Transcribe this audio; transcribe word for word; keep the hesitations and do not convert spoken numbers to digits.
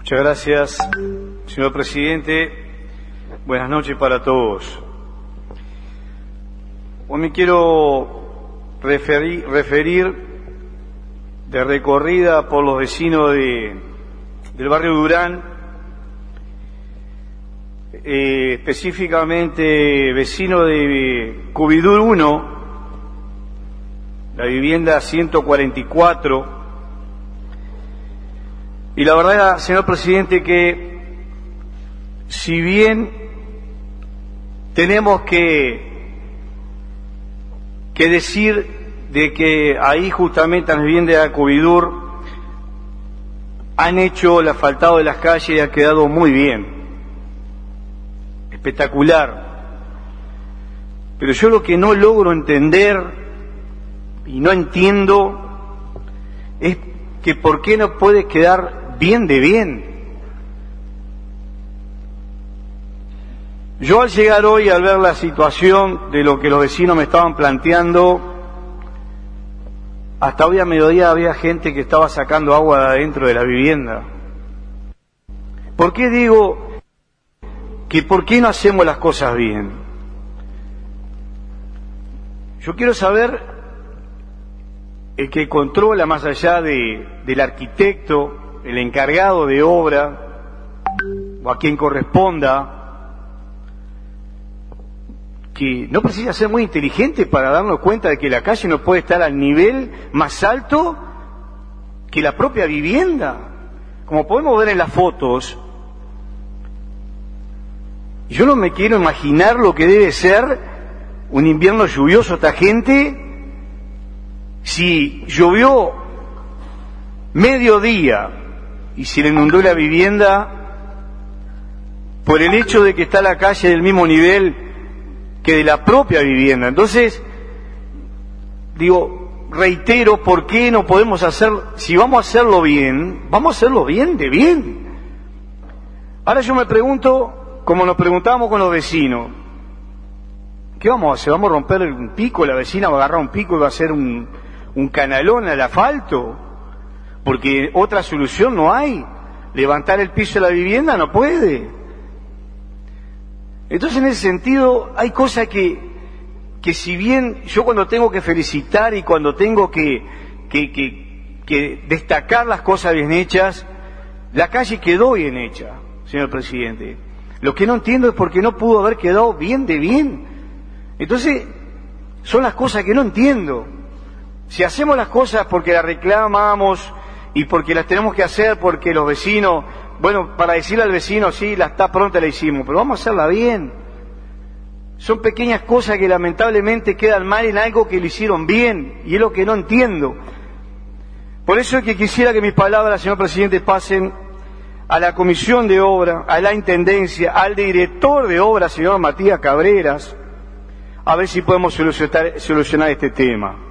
Muchas gracias, señor presidente. Buenas noches para todos. Hoy me quiero referir, referir de recorrida por los vecinos de, del barrio Durán, eh, específicamente vecino de Cubidur uno, la vivienda ciento cuarenta y cuatro. Y la verdad, señor presidente, que si bien tenemos que, que decir de que ahí justamente en las viviendas de Cubidur han hecho el asfaltado de las calles y ha quedado muy bien, espectacular. Pero yo lo que no logro entender y no entiendo es que por qué no puede quedar bien de bien. Yo al llegar hoy, al ver la situación de lo que los vecinos me estaban planteando, hasta hoy a mediodía había gente que estaba sacando agua de adentro de la vivienda. ¿Por qué digo que por qué no hacemos las cosas bien? Yo quiero saber el que controla más allá de, del arquitecto, el encargado de obra, o a quien corresponda, que no precisa ser muy inteligente para darnos cuenta de que la calle no puede estar al nivel más alto que la propia vivienda. Como podemos ver en las fotos, yo no me quiero imaginar lo que debe ser un invierno lluvioso esta gente. Si llovió mediodía y se le inundó la vivienda por el hecho de que está la calle del mismo nivel que de la propia vivienda. Entonces, digo, reitero, ¿por qué no podemos hacer, si vamos a hacerlo bien, vamos a hacerlo bien de bien? Ahora yo me pregunto, como nos preguntábamos con los vecinos, ¿qué vamos a hacer? ¿Vamos a romper un pico? ¿La vecina va a agarrar un pico y va a hacer un, un canalón al asfalto? Porque otra solución no hay. Levantar el piso de la vivienda no puede. Entonces, en ese sentido, hay cosas que, que si bien yo cuando tengo que felicitar y cuando tengo que, que, que, que destacar las cosas bien hechas, la calle quedó bien hecha, señor presidente. Lo que no entiendo es por qué no pudo haber quedado bien de bien. Entonces, son las cosas que no entiendo. Si hacemos las cosas porque las reclamamos y porque las tenemos que hacer porque los vecinos, bueno, para decirle al vecino, sí, la está pronta, la hicimos, pero vamos a hacerla bien. Son pequeñas cosas que lamentablemente quedan mal en algo que lo hicieron bien, y es lo que no entiendo. Por eso es que quisiera que mis palabras, señor presidente, pasen a la comisión de obra, a la intendencia, al director de obra, señor Matías Cabreras, a ver si podemos solucionar, solucionar este tema.